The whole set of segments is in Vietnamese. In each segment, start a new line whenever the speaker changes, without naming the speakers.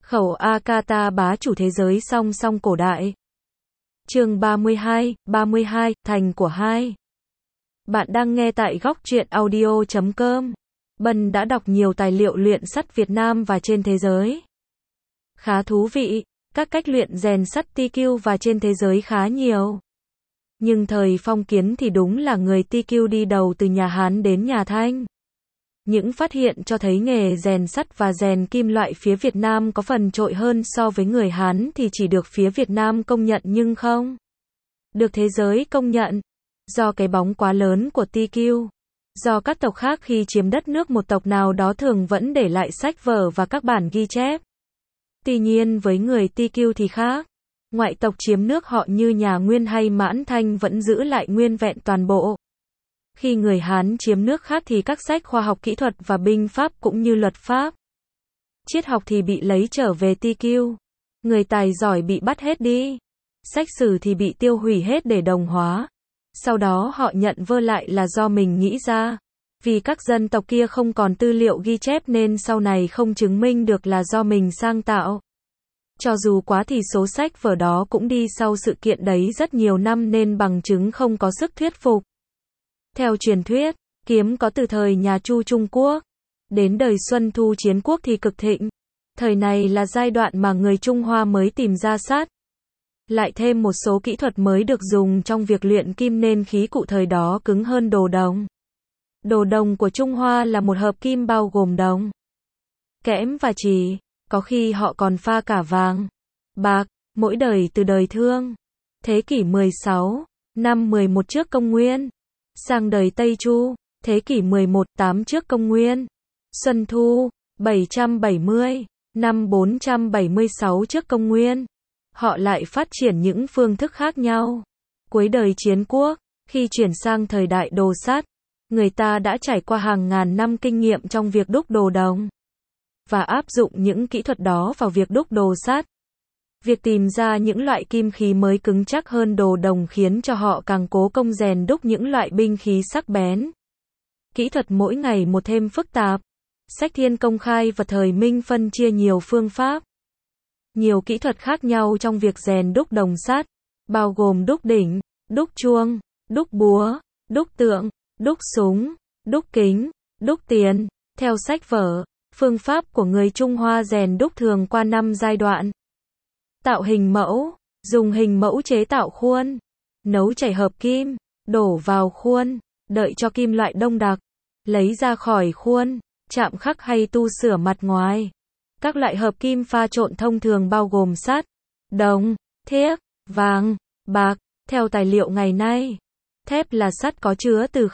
Khẩu Akata bá chủ thế giới song song cổ đại. Chương 32, Thành của hai. Bạn đang nghe tại góc truyện audio.com. Bân đã đọc nhiều tài liệu luyện sắt Việt Nam và trên thế giới. Khá thú vị, các cách luyện rèn sắt TQ và trên thế giới khá nhiều. Nhưng thời phong kiến thì đúng là người TQ đi đầu từ nhà Hán đến nhà Thanh. Những phát hiện cho thấy nghề rèn sắt và rèn kim loại phía Việt Nam có phần trội hơn so với người Hán thì chỉ được phía Việt Nam công nhận nhưng không được thế giới công nhận. Do cái bóng quá lớn của TQ. Do các tộc khác khi chiếm đất nước một tộc nào đó thường vẫn để lại sách vở và các bản ghi chép. Tuy nhiên với người TQ thì khác. Ngoại tộc chiếm nước họ như nhà Nguyên hay Mãn Thanh vẫn giữ lại nguyên vẹn toàn bộ. Khi người Hán chiếm nước khác thì các sách khoa học kỹ thuật và binh pháp cũng như luật pháp, triết học thì bị lấy trở về TQ. Người tài giỏi bị bắt hết đi. Sách sử thì bị tiêu hủy hết để đồng hóa. Sau đó họ nhận vơ lại là do mình nghĩ ra. Vì các dân tộc kia không còn tư liệu ghi chép nên sau này không chứng minh được là do mình sang tạo. Cho dù quá thì số sách vở đó cũng đi sau sự kiện đấy rất nhiều năm nên bằng chứng không có sức thuyết phục. Theo truyền thuyết, kiếm có từ thời nhà Chu Trung Quốc. Đến đời Xuân Thu Chiến Quốc thì cực thịnh. Thời này là giai đoạn mà người Trung Hoa mới tìm ra sắt. Lại thêm một số kỹ thuật mới được dùng trong việc luyện kim nên khí cụ thời đó cứng hơn đồ đồng. Đồ đồng của Trung Hoa là một hợp kim bao gồm đồng, kẽm và chì. Có khi họ còn pha cả vàng, bạc, mỗi đời từ đời Thương. Thế kỷ 16, năm 11 trước công nguyên. Sang đời Tây Chu, thế kỷ 11, 8 trước công nguyên. Xuân Thu, 770, năm 476 trước công nguyên. Họ lại phát triển những phương thức khác nhau. Cuối đời Chiến Quốc, khi chuyển sang thời đại đồ sắt, người ta đã trải qua hàng ngàn năm kinh nghiệm trong việc đúc đồ đồng và áp dụng những kỹ thuật đó vào việc đúc đồ sắt. Việc tìm ra những loại kim khí mới cứng chắc hơn đồ đồng khiến cho họ càng cố công rèn đúc những loại binh khí sắc bén. Kỹ thuật mỗi ngày một thêm phức tạp. Sách Thiên công khai và thời Minh phân chia nhiều phương pháp, nhiều kỹ thuật khác nhau trong việc rèn đúc đồng sắt, bao gồm đúc đỉnh, đúc chuông, đúc búa, đúc tượng, đúc súng, đúc kính, đúc tiền. Theo sách vở, phương pháp của người Trung Hoa rèn đúc thường qua 5 giai đoạn. Tạo hình mẫu, dùng hình mẫu chế tạo khuôn, nấu chảy hợp kim, đổ vào khuôn, đợi cho kim loại đông đặc, lấy ra khỏi khuôn, chạm khắc hay tu sửa mặt ngoài. Các loại hợp kim pha trộn thông thường bao gồm sắt, đồng, thiếc, vàng, bạc. Theo tài liệu ngày nay, thép là sắt có chứa từ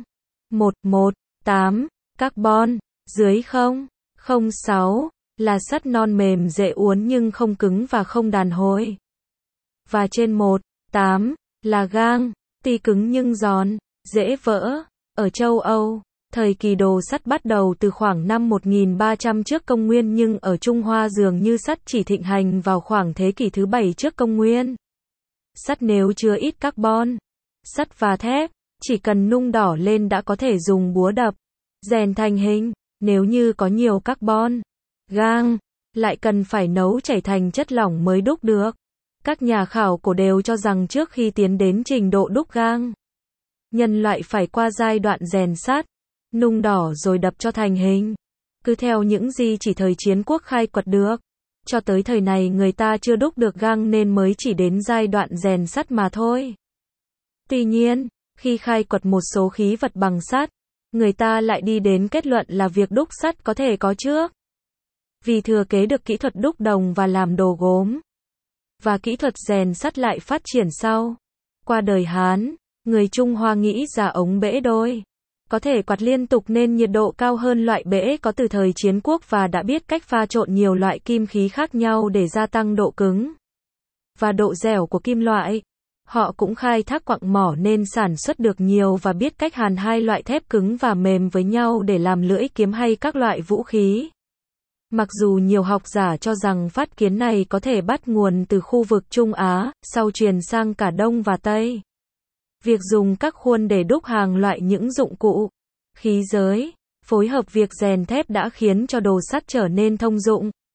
0,118 carbon, dưới 0,06 là sắt non mềm dễ uốn nhưng không cứng và không đàn hồi. Và trên 1,8 là gang, tuy cứng nhưng giòn, dễ vỡ. Ở châu Âu, thời kỳ đồ sắt bắt đầu từ khoảng năm 1300 trước công nguyên nhưng ở Trung Hoa dường như sắt chỉ thịnh hành vào khoảng thế kỷ thứ 7 trước công nguyên. Sắt nếu chứa ít carbon, sắt và thép, chỉ cần nung đỏ lên đã có thể dùng búa đập, rèn thành hình. Nếu như có nhiều carbon, gang, lại cần phải nấu chảy thành chất lỏng mới đúc được. Các nhà khảo cổ đều cho rằng trước khi tiến đến trình độ đúc gang, nhân loại phải qua giai đoạn rèn sắt, nung đỏ rồi đập cho thành hình. Cứ theo những gì chỉ thời Chiến Quốc khai quật được, cho tới thời này người ta chưa đúc được gang nên mới chỉ đến giai đoạn rèn sắt mà thôi. Tuy nhiên, khi khai quật một số khí vật bằng sắt, người ta lại đi đến kết luận là việc đúc sắt có thể có trước. Vì thừa kế được kỹ thuật đúc đồng và làm đồ gốm, và kỹ thuật rèn sắt lại phát triển sau. Qua đời Hán, người Trung Hoa nghĩ ra ống bể đôi có thể quạt liên tục nên nhiệt độ cao hơn loại bể có từ thời Chiến Quốc và đã biết cách pha trộn nhiều loại kim khí khác nhau để gia tăng độ cứng và độ dẻo của kim loại. Họ cũng khai thác quặng mỏ nên sản xuất được nhiều và biết cách hàn hai loại thép cứng và mềm với nhau để làm lưỡi kiếm hay các loại vũ khí. Mặc dù nhiều học giả cho rằng phát kiến này có thể bắt nguồn từ khu vực Trung Á, sau truyền sang cả Đông và Tây. Việc dùng các khuôn để đúc hàng loại những dụng cụ, khí giới, phối hợp việc rèn thép đã khiến cho đồ sắt trở nên thông dụng.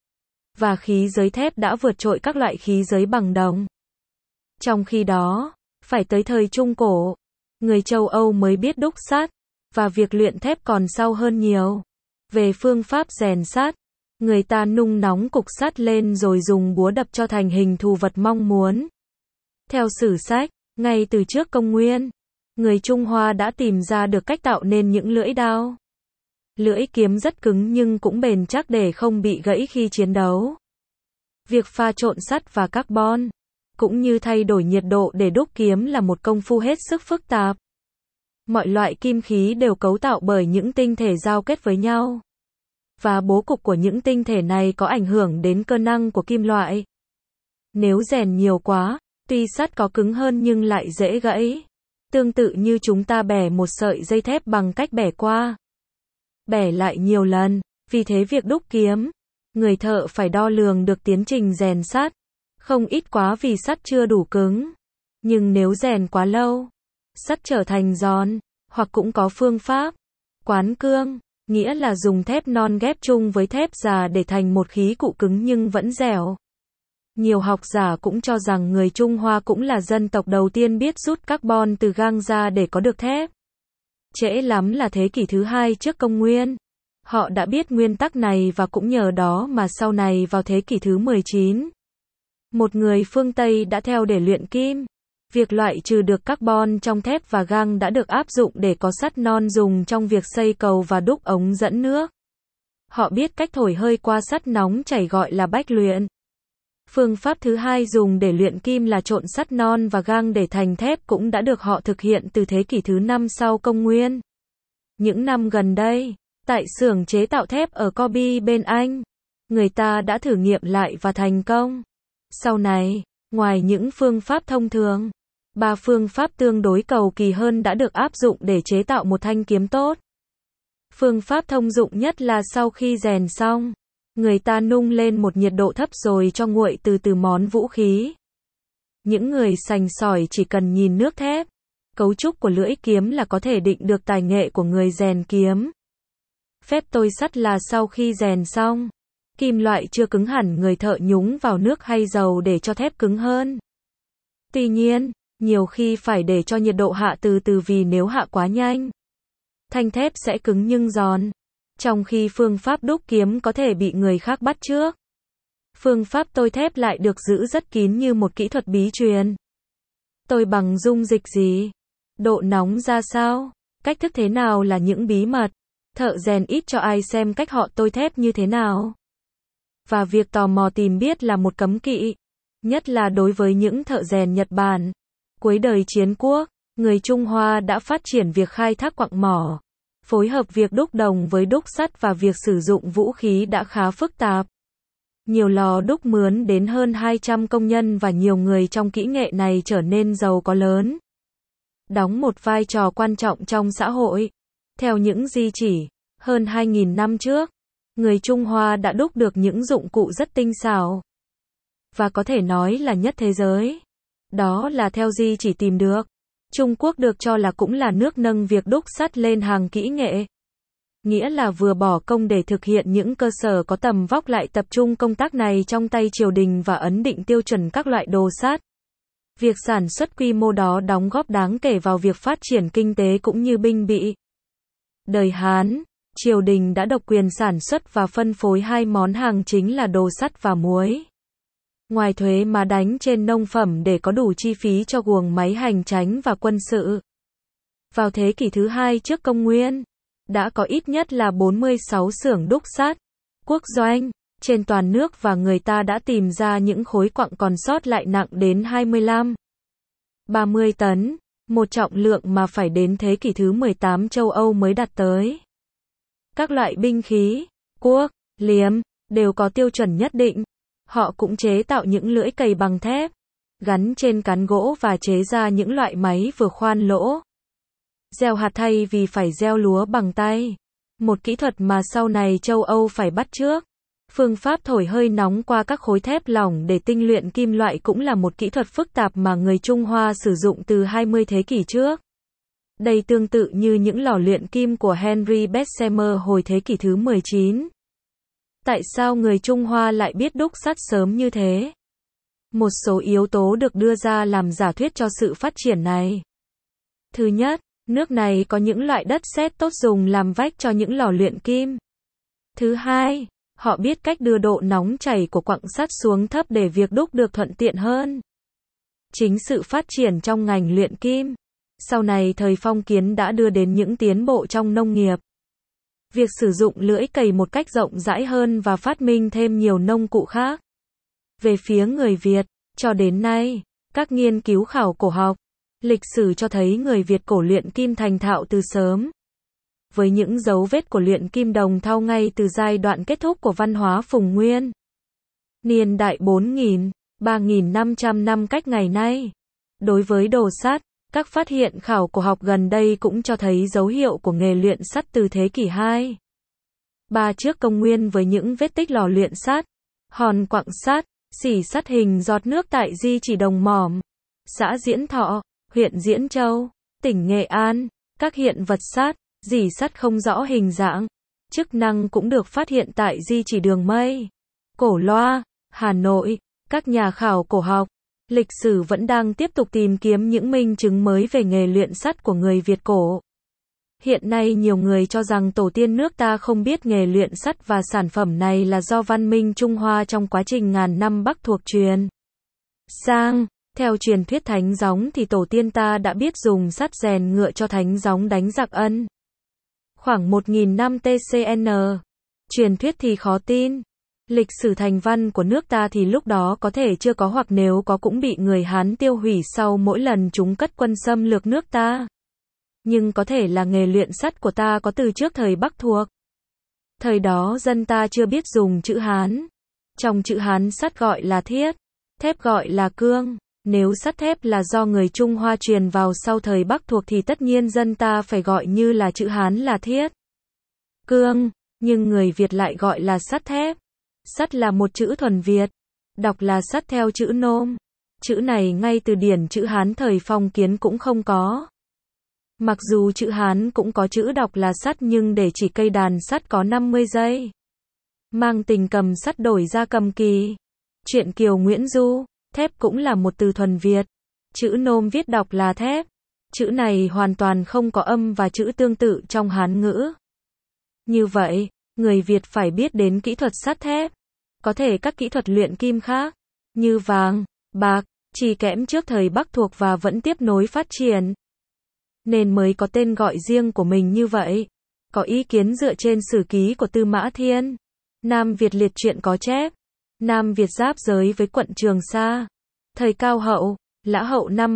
và khí giới thép đã vượt trội các loại khí giới bằng đồng. Trong khi đó, phải tới thời Trung Cổ, người châu Âu mới biết đúc sắt, và việc luyện thép còn sau hơn nhiều. Về phương pháp rèn sắt, người ta nung nóng cục sắt lên rồi dùng búa đập cho thành hình thù vật mong muốn. Theo sử sách, ngay từ trước công nguyên, người Trung Hoa đã tìm ra được cách tạo nên những lưỡi đao. Lưỡi kiếm rất cứng nhưng cũng bền chắc để không bị gãy khi chiến đấu. Việc pha trộn sắt và carbon, cũng như thay đổi nhiệt độ để đúc kiếm là một công phu hết sức phức tạp. Mọi loại kim khí đều cấu tạo bởi những tinh thể giao kết với nhau. Và bố cục của những tinh thể này có ảnh hưởng đến cơ năng của kim loại. Nếu rèn nhiều quá, tuy sắt có cứng hơn nhưng lại dễ gãy. Tương tự như chúng ta bẻ một sợi dây thép bằng cách bẻ qua, bẻ lại nhiều lần. Vì thế việc đúc kiếm, người thợ phải đo lường được tiến trình rèn sắt. Không ít quá vì sắt chưa đủ cứng. Nhưng nếu rèn quá lâu, sắt trở thành giòn, hoặc cũng có phương pháp quán cương, nghĩa là dùng thép non ghép chung với thép già để thành một khí cụ cứng nhưng vẫn dẻo. Nhiều học giả cũng cho rằng người Trung Hoa cũng là dân tộc đầu tiên biết rút carbon từ gang ra để có được thép. Trễ lắm là thế kỷ thứ 2 trước công nguyên. Họ đã biết nguyên tắc này và cũng nhờ đó mà sau này vào thế kỷ thứ 19, một người phương Tây đã theo để luyện kim. Việc loại trừ được carbon trong thép và gang đã được áp dụng để có sắt non dùng trong việc xây cầu và đúc ống dẫn nước. Họ biết cách thổi hơi qua sắt nóng chảy gọi là bách luyện. Phương pháp thứ hai dùng để luyện kim là trộn sắt non và gang để thành thép cũng đã được họ thực hiện từ thế kỷ thứ 5 sau công nguyên. Những năm gần đây, tại xưởng chế tạo thép ở Corby bên Anh, người ta đã thử nghiệm lại và thành công. Sau này, ngoài những phương pháp thông thường, 3 phương pháp tương đối cầu kỳ hơn đã được áp dụng để chế tạo một thanh kiếm tốt. Phương pháp thông dụng nhất là sau khi rèn xong, người ta nung lên một nhiệt độ thấp rồi cho nguội từ từ món vũ khí. Những người sành sỏi chỉ cần nhìn nước thép, cấu trúc của lưỡi kiếm là có thể định được tài nghệ của người rèn kiếm. Phép tôi sắt là sau khi rèn xong, kim loại chưa cứng hẳn người thợ nhúng vào nước hay dầu để cho thép cứng hơn. Tuy nhiên, nhiều khi phải để cho nhiệt độ hạ từ từ vì nếu hạ quá nhanh, thanh thép sẽ cứng nhưng giòn. Trong khi phương pháp đúc kiếm có thể bị người khác bắt chước, phương pháp tôi thép lại được giữ rất kín như một kỹ thuật bí truyền. Tôi bằng dung dịch gì? Độ nóng ra sao? Cách thức thế nào là những bí mật. Thợ rèn ít cho ai xem cách họ tôi thép như thế nào. Và việc tò mò tìm biết là một cấm kỵ. Nhất là đối với những thợ rèn Nhật Bản. Cuối đời chiến quốc, người Trung Hoa đã phát triển việc khai thác quặng mỏ. Phối hợp việc đúc đồng với đúc sắt và việc sử dụng vũ khí đã khá phức tạp. Nhiều lò đúc mướn đến hơn 200 công nhân và nhiều người trong kỹ nghệ này trở nên giàu có lớn. Đóng một vai trò quan trọng trong xã hội. Theo những di chỉ, hơn 2.000 năm trước, người Trung Hoa đã đúc được những dụng cụ rất tinh xảo. Và có thể nói là nhất thế giới. Đó là theo di chỉ tìm được. Trung Quốc được cho là cũng là nước nâng việc đúc sắt lên hàng kỹ nghệ. Nghĩa là vừa bỏ công để thực hiện những cơ sở có tầm vóc lại tập trung công tác này trong tay triều đình và ấn định tiêu chuẩn các loại đồ sắt. Việc sản xuất quy mô đó đóng góp đáng kể vào việc phát triển kinh tế cũng như binh bị. Đời Hán, triều đình đã độc quyền sản xuất và phân phối hai món hàng chính là đồ sắt và muối. Ngoài thuế mà đánh trên nông phẩm để có đủ chi phí cho guồng máy hành chánh và quân sự. Vào thế kỷ thứ 2 trước công nguyên, đã có ít nhất là 46 xưởng đúc sắt, quốc doanh, trên toàn nước và người ta đã tìm ra những khối quặng còn sót lại nặng đến 25-30 tấn, một trọng lượng mà phải đến thế kỷ thứ 18 châu Âu mới đạt tới. Các loại binh khí, cuốc, liềm, đều có tiêu chuẩn nhất định. Họ cũng chế tạo những lưỡi cày bằng thép, gắn trên cán gỗ và chế ra những loại máy vừa khoan lỗ, gieo hạt thay vì phải gieo lúa bằng tay. Một kỹ thuật mà sau này châu Âu phải bắt chước. Phương pháp thổi hơi nóng qua các khối thép lỏng để tinh luyện kim loại cũng là một kỹ thuật phức tạp mà người Trung Hoa sử dụng từ 20 thế kỷ trước. Đây tương tự như những lò luyện kim của Henry Bessemer hồi thế kỷ thứ 19. Tại sao người Trung Hoa lại biết đúc sắt sớm như thế? Một số yếu tố được đưa ra làm giả thuyết cho sự phát triển này. Thứ nhất, nước này có những loại đất sét tốt dùng làm vách cho những lò luyện kim. Thứ hai, họ biết cách đưa độ nóng chảy của quặng sắt xuống thấp để việc đúc được thuận tiện hơn. Chính sự phát triển trong ngành luyện kim, sau này thời phong kiến đã đưa đến những tiến bộ trong nông nghiệp. Việc sử dụng lưỡi cày một cách rộng rãi hơn và phát minh thêm nhiều nông cụ khác. Về phía người Việt, cho đến nay, các nghiên cứu khảo cổ học, lịch sử cho thấy người Việt cổ luyện kim thành thạo từ sớm. Với những dấu vết của luyện kim đồng thau ngay từ giai đoạn kết thúc của văn hóa Phùng Nguyên. Niên đại 4.000, 3.500 năm cách ngày nay. Đối với đồ sắt, các phát hiện khảo cổ học gần đây cũng cho thấy dấu hiệu của nghề luyện sắt từ thế kỷ 2. 3 trước công nguyên với những vết tích lò luyện sắt, hòn quặng sắt, xỉ sắt hình giọt nước tại Di Chỉ Đồng Mỏm, xã Diễn Thọ, huyện Diễn Châu, tỉnh Nghệ An. Các hiện vật sắt, rỉ sắt không rõ hình dạng, chức năng cũng được phát hiện tại Di Chỉ Đường Mây, Cổ Loa, Hà Nội. Các nhà khảo cổ học, lịch sử vẫn đang tiếp tục tìm kiếm những minh chứng mới về nghề luyện sắt của người Việt cổ. Hiện nay nhiều người cho rằng tổ tiên nước ta không biết nghề luyện sắt và sản phẩm này là do văn minh Trung Hoa trong quá trình ngàn năm Bắc thuộc truyền sang. Theo truyền thuyết Thánh Gióng thì tổ tiên ta đã biết dùng sắt rèn ngựa cho Thánh Gióng đánh giặc Ân. Khoảng 1.000 năm TCN. Truyền thuyết thì khó tin. Lịch sử thành văn của nước ta thì lúc đó có thể chưa có hoặc nếu có cũng bị người Hán tiêu hủy sau mỗi lần chúng cất quân xâm lược nước ta. Nhưng có thể là nghề luyện sắt của ta có từ trước thời Bắc thuộc. Thời đó dân ta chưa biết dùng chữ Hán. Trong chữ Hán sắt gọi là thiết, thép gọi là cương. Nếu sắt thép là do người Trung Hoa truyền vào sau thời Bắc thuộc thì tất nhiên dân ta phải gọi như là chữ Hán là thiết, cương, nhưng người Việt lại gọi là sắt thép. Sắt là một chữ thuần Việt, đọc là sắt theo chữ nôm. Chữ này ngay từ điển chữ Hán thời phong kiến cũng không có. Mặc dù chữ Hán cũng có chữ đọc là sắt nhưng để chỉ cây đàn sắt có 50 giây. Mang tình cầm sắt đổi ra cầm kỳ. Truyện Kiều Nguyễn Du. Thép cũng là một từ thuần Việt. Chữ nôm viết đọc là thép. Chữ này hoàn toàn không có âm và chữ tương tự trong Hán ngữ. Như vậy, người Việt phải biết đến kỹ thuật sắt thép. Có thể các kỹ thuật luyện kim khác, như vàng, bạc, chì kẽm trước thời Bắc thuộc và vẫn tiếp nối phát triển. Nên mới có tên gọi riêng của mình như vậy. Có ý kiến dựa trên sử ký của Tư Mã Thiên. Nam Việt liệt truyện có chép. Nam Việt giáp giới với quận Trường Sa. Thời Cao Hậu, Lã Hậu năm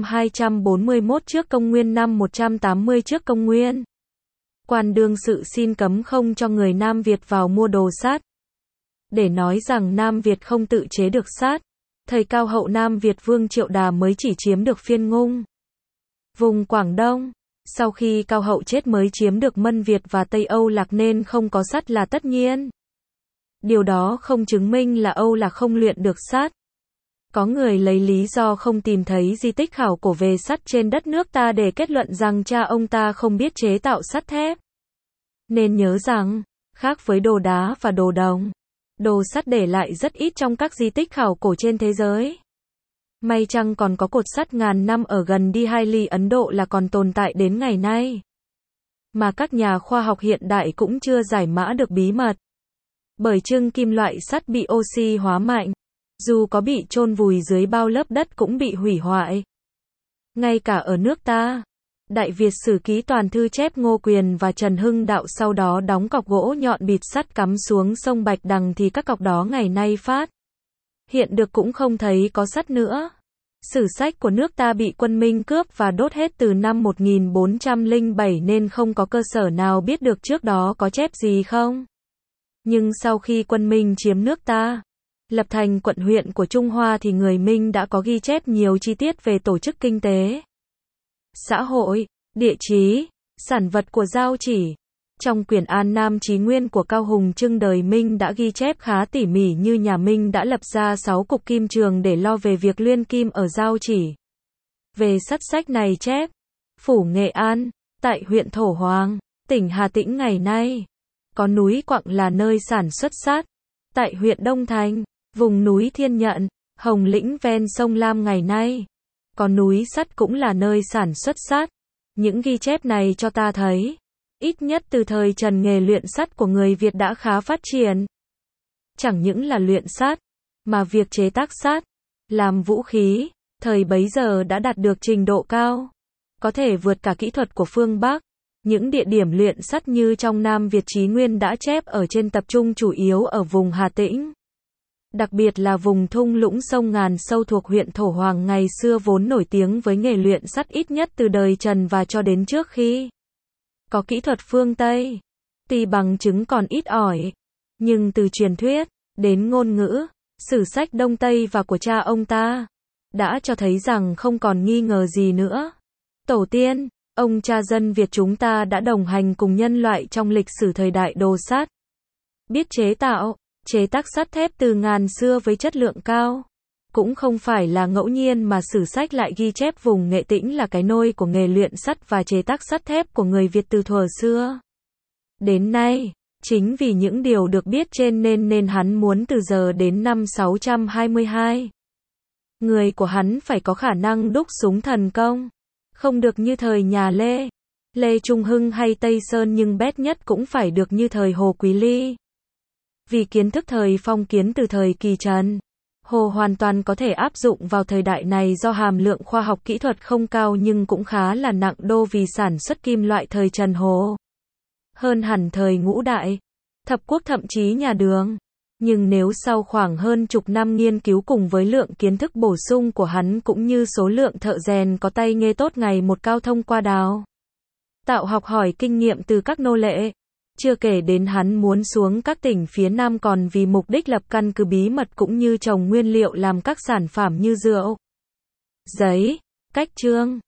241 trước công nguyên năm 180 trước công nguyên. Quan đương sự xin cấm không cho người Nam Việt vào mua đồ sắt. Để nói rằng Nam Việt không tự chế được sắt. Thời Cao Hậu Nam Việt Vương Triệu Đà mới chỉ chiếm được Phiên Ngung, vùng Quảng Đông. Sau khi Cao Hậu chết mới chiếm được Mân Việt và Tây Âu Lạc nên không có sắt là tất nhiên. Điều đó không chứng minh là Âu Lạc không luyện được sắt. Có người lấy lý do không tìm thấy di tích khảo cổ về sắt trên đất nước ta để kết luận rằng cha ông ta không biết chế tạo sắt thép. Nên nhớ rằng, khác với đồ đá và đồ đồng, đồ sắt để lại rất ít trong các di tích khảo cổ trên thế giới. May chăng còn có cột sắt ngàn năm ở gần Dihali Ấn Độ là còn tồn tại đến ngày nay. Mà các nhà khoa học hiện đại cũng chưa giải mã được bí mật. Bởi chưng kim loại sắt bị oxy hóa mạnh, dù có bị chôn vùi dưới bao lớp đất cũng bị hủy hoại. Ngay cả ở nước ta, Đại Việt Sử Ký Toàn Thư chép Ngô Quyền và Trần Hưng Đạo sau đó đóng cọc gỗ nhọn bịt sắt cắm xuống sông Bạch Đằng thì các cọc đó ngày nay phát hiện được cũng không thấy có sắt nữa. Sử sách của nước ta bị quân Minh cướp và đốt hết từ năm 1407 nên không có cơ sở nào biết được trước đó có chép gì không. Nhưng sau khi quân Minh chiếm nước ta, lập thành quận huyện của Trung Hoa thì người Minh đã có ghi chép nhiều chi tiết về tổ chức kinh tế, xã hội, địa chí, sản vật của Giao Chỉ. Trong quyển An Nam Chí Nguyên của Cao Hùng Trưng đời Minh đã ghi chép khá tỉ mỉ như nhà Minh đã lập ra 6 cục kim trường để lo về việc luyện kim ở Giao Chỉ. Về sắt sách này chép, Phủ Nghệ An, tại huyện Thổ Hoàng, tỉnh Hà Tĩnh ngày nay, có núi Quặng là nơi sản xuất sắt. Tại huyện Đông Thành, vùng núi Thiên Nhận, Hồng Lĩnh ven sông Lam ngày nay, có núi sắt cũng là nơi sản xuất sắt. Những ghi chép này cho ta thấy, ít nhất từ thời Trần nghề luyện sắt của người Việt đã khá phát triển. Chẳng những là luyện sắt, mà việc chế tác sắt, làm vũ khí, thời bấy giờ đã đạt được trình độ cao, có thể vượt cả kỹ thuật của phương Bắc. Những địa điểm luyện sắt như trong Nam Việt Chí Nguyên đã chép ở trên tập trung chủ yếu ở vùng Hà Tĩnh. Đặc biệt là vùng thung lũng sông Ngàn Sâu thuộc huyện Thổ Hoàng ngày xưa vốn nổi tiếng với nghề luyện sắt ít nhất từ đời Trần và cho đến trước khi có kỹ thuật phương Tây. Tuy bằng chứng còn ít ỏi, nhưng từ truyền thuyết đến ngôn ngữ, sử sách Đông Tây và của cha ông ta đã cho thấy rằng không còn nghi ngờ gì nữa. Tổ tiên, ông cha dân Việt chúng ta đã đồng hành cùng nhân loại trong lịch sử thời đại đồ sắt. Biết chế tạo, chế tác sắt thép từ ngàn xưa với chất lượng cao. Cũng không phải là ngẫu nhiên mà sử sách lại ghi chép vùng Nghệ Tĩnh là cái nôi của nghề luyện sắt và chế tác sắt thép của người Việt từ thuở xưa đến nay. Chính vì những điều được biết trên nên hắn muốn từ giờ đến năm 622. Người của hắn phải có khả năng đúc súng thần công. Không được như thời nhà Lê, Lê Trung Hưng hay Tây Sơn nhưng bét nhất cũng phải được như thời Hồ Quý Ly. Vì kiến thức thời phong kiến từ thời kỳ Trần, Hồ hoàn toàn có thể áp dụng vào thời đại này do hàm lượng khoa học kỹ thuật không cao nhưng cũng khá là nặng đô vì sản xuất kim loại thời Trần Hồ. Hơn hẳn thời Ngũ Đại, Thập Quốc thậm chí nhà Đường. Nhưng nếu sau khoảng hơn chục năm nghiên cứu cùng với lượng kiến thức bổ sung của hắn cũng như số lượng thợ rèn có tay nghề tốt ngày một cao thông qua đào tạo học hỏi kinh nghiệm từ các nô lệ, chưa kể đến hắn muốn xuống các tỉnh phía Nam còn vì mục đích lập căn cứ bí mật cũng như trồng nguyên liệu làm các sản phẩm như rượu, giấy, cách trương,